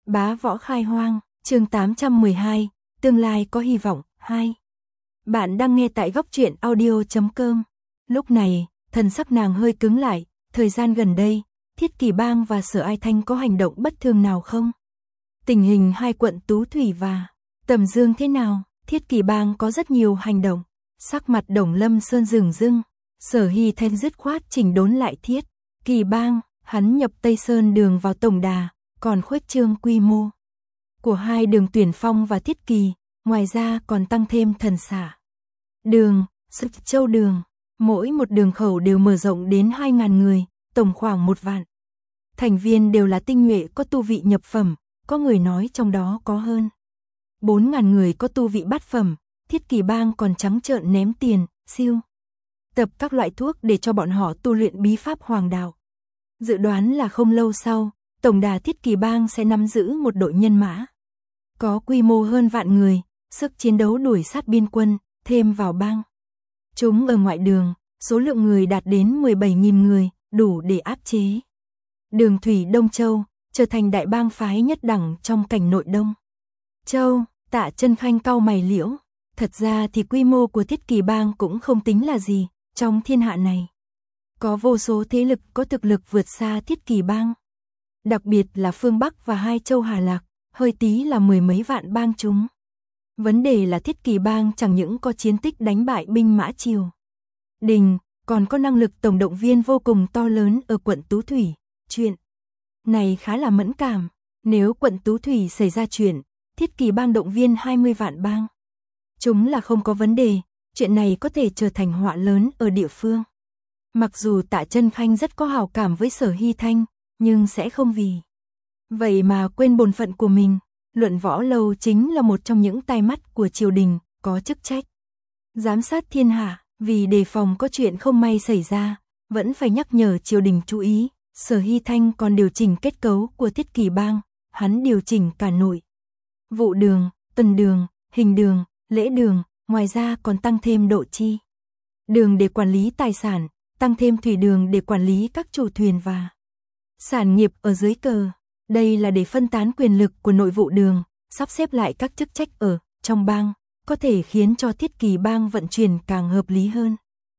Bá võ khai hoang, chương 812, tương lai có hy vọng, 2. Bạn đang nghe tại góc truyện audio.com. Lúc này, thần sắc nàng hơi cứng lại, thời gian gần đây, Thiết Kỳ Bang và Sở Ai Thanh có hành động bất thường nào không? Tình hình hai quận Tú Thủy và Tầm Dương thế nào? Thiết Kỳ Bang có rất nhiều hành động. Sắc mặt Đồng Lâm Sơn rừng rưng, Sở Hy Thanh dứt khoát chỉnh đốn lại Thiết Kỳ Bang, hắn nhập Tây Sơn đường vào tổng đà, còn khuếch trương quy mô của hai đường Tuyển Phong và Thiết Kỳ, ngoài ra còn tăng thêm Thần Xả đường, Sức Châu đường, mỗi một đường khẩu đều mở rộng đến 2.000 người, tổng khoảng 1 vạn. Thành viên đều là tinh nhuệ có tu vị nhập phẩm, có người nói trong đó có hơn 4.000 người có tu vị bát phẩm. Thiết Kỳ Bang còn trắng trợn ném tiền, siêu tập các loại thuốc để cho bọn họ tu luyện bí pháp hoàng đạo. Dự đoán là không lâu sau, tổng đà Thiết Kỳ Bang sẽ nắm giữ một đội nhân mã có quy mô hơn vạn người, sức chiến đấu đuổi sát biên quân, thêm vào bang chúng ở ngoại đường, số lượng người đạt đến 17.000 người, đủ để áp chế Đường Thủy Đông Châu, trở thành đại bang phái nhất đẳng trong cảnh nội Đông Châu. Tạ Chân Khanh cau mày liễu, thật ra thì quy mô của Thiết Kỳ Bang cũng không tính là gì, trong thiên hạ này có vô số thế lực có thực lực vượt xa Thiết Kỳ Bang. Đặc biệt là phương Bắc và hai châu Hà Lạc, hơi tí là 10 mấy vạn bang chúng. Vấn đề là Thiết Kỳ Bang chẳng những có chiến tích đánh bại binh mã triều đình, còn có năng lực tổng động viên vô cùng to lớn ở quận Tú Thủy. Chuyện này khá là mẫn cảm, nếu quận Tú Thủy xảy ra chuyện, Thiết Kỳ Bang động viên 20 vạn bang chúng là không có vấn đề, chuyện này có thể trở thành họa lớn ở địa phương. Mặc dù Tạ Chân Khanh rất có hảo cảm với Sở Hy Thanh, nhưng sẽ không vì vậy mà quên bổn phận của mình. Luận Võ Lâu chính là một trong những tai mắt của triều đình, có chức trách giám sát thiên hạ, vì đề phòng có chuyện không may xảy ra, vẫn phải nhắc nhở triều đình chú ý. Sở Hy Thanh còn điều chỉnh kết cấu của Thiết Kỳ Bang, hắn điều chỉnh cả nội vụ đường, tuần đường, hình đường, lễ đường, ngoài ra còn tăng thêm độ chi đường để quản lý tài sản, tăng thêm thủy đường để quản lý các chủ thuyền và sản nghiệp ở dưới cờ. Đây là để phân tán quyền lực của nội vụ đường, sắp xếp lại các chức trách ở trong bang, có thể khiến cho Thiết Kỳ Bang vận chuyển càng hợp lý hơn.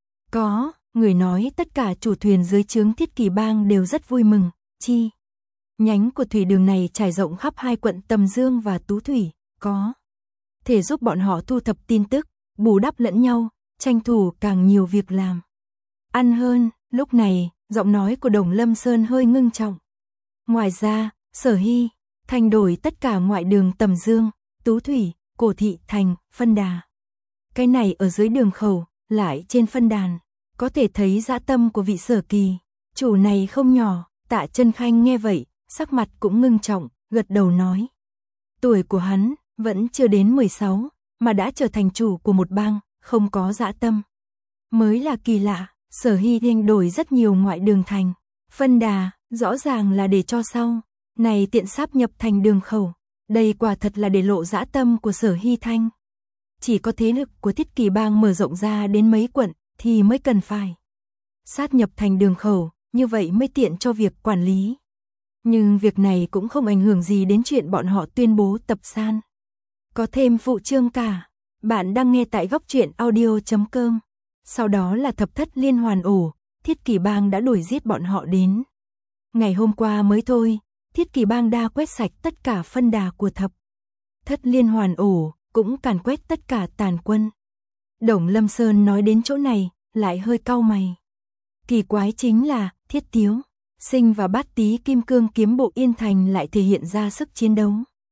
Có người nói tất cả chủ thuyền dưới trướng Thiết Kỳ Bang đều rất vui mừng, chi nhánh của thủy đường này trải rộng khắp hai quận Tầm Dương và Tú Thủy, có thể giúp bọn họ thu thập tin tức, bù đắp lẫn nhau, tranh thủ càng nhiều việc làm ăn hơn. Lúc này, giọng nói của Đồng Lâm Sơn hơi ngưng trọng. Ngoài ra, Sở Hy Thanh đổi tất cả ngoại đường Tầm Dương, Tú Thủy, Cổ Thị thành phân đà. Cái này ở dưới đường khẩu, lại trên phân đàn, có thể thấy dã tâm của vị Sở Kỳ chủ này không nhỏ. Tạ Chân Khanh nghe vậy, sắc mặt cũng ngưng trọng, gật đầu nói. Tuổi của hắn vẫn chưa đến 16, mà đã trở thành chủ của một bang, không có dã tâm mới là kỳ lạ. Sở Hy Thanh đổi rất nhiều ngoại đường thành phân đà, rõ ràng là để cho sau này tiện sáp nhập thành đường khẩu. Đây quả thật là để lộ dã tâm của Sở Hy Thanh. Chỉ có thế lực của Thiết Kỳ Bang mở rộng ra đến mấy quận thì mới cần phải sát nhập thành đường khẩu, như vậy mới tiện cho việc quản lý. Nhưng việc này cũng không ảnh hưởng gì đến chuyện bọn họ tuyên bố tập san. Có thêm phụ chương cả. Bạn đang nghe tại góc truyện audio.com. Sau đó là thập thất liên hoàn ổ, Thiết Kỳ Bang đã đuổi giết bọn họ đến ngày hôm qua mới thôi. Thiết Kỳ Bang đã quét sạch tất cả phân đà của thập thất liên hoàn ổ, cũng càn quét tất cả tàn quân. Đồng Lâm Sơn nói đến chỗ này, lại hơi cau mày. Kỳ quái chính là, Thiết Tiếu Sinh và Bát Tý Kim Cương kiếm bộ Yên Thành lại thể hiện ra sức chiến đấu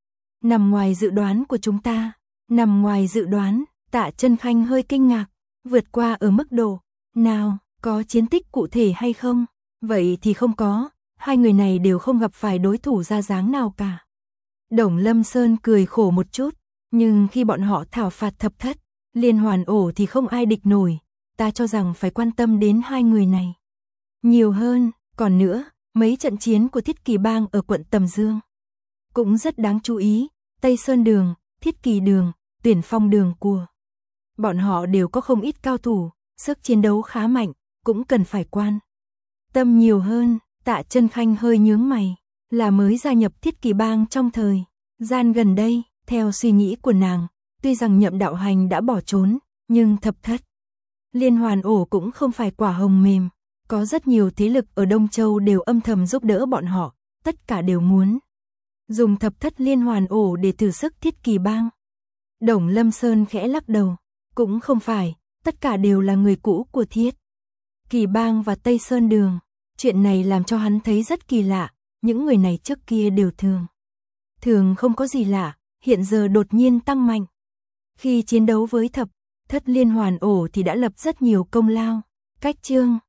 nằm ngoài dự đoán của chúng ta. Nằm ngoài dự đoán, Tạ Chân Khanh hơi kinh ngạc. Vượt qua ở mức độ nào, có chiến tích cụ thể hay không? Vậy thì không có, hai người này đều không gặp phải đối thủ ra dáng nào cả. Đồng Lâm Sơn cười khổ một chút, nhưng khi bọn họ thảo phạt thập thất liên hoàn ổ thì không ai địch nổi. Ta cho rằng phải quan tâm đến hai người này nhiều hơn. Còn nữa, mấy trận chiến của Thiết Kỳ Bang ở quận Tầm Dương cũng rất đáng chú ý. Tây Sơn đường, Thiết Kỳ đường, Tuyển Phong đường của bọn họ đều có không ít cao thủ, sức chiến đấu khá mạnh, cũng cần phải quan tâm nhiều hơn. Tạ Chân Khanh hơi nhướng mày, là mới gia nhập Thiết Kỳ Bang trong thời gian gần đây, theo suy nghĩ của nàng, tuy rằng Nhậm Đạo Hành đã bỏ trốn, nhưng Thập Thất Liên Hoàn Ổ cũng không phải quả hồng mềm, có rất nhiều thế lực ở Đông Châu đều âm thầm giúp đỡ bọn họ, tất cả đều muốn dùng Thập Thất Liên Hoàn Ổ để thử sức Thiết Kỳ Bang. Đồng Lâm Sơn khẽ lắc đầu, cũng không phải, tất cả đều là người cũ của Thiết Kỳ Bang và Tây Sơn Đường. Chuyện này làm cho hắn thấy rất kỳ lạ, những người này trước kia đều thường không có gì lạ, hiện giờ đột nhiên tăng mạnh. Khi chiến đấu với Thập Thất Liên Hoàn Ổ thì đã lập rất nhiều công lao. Cách chương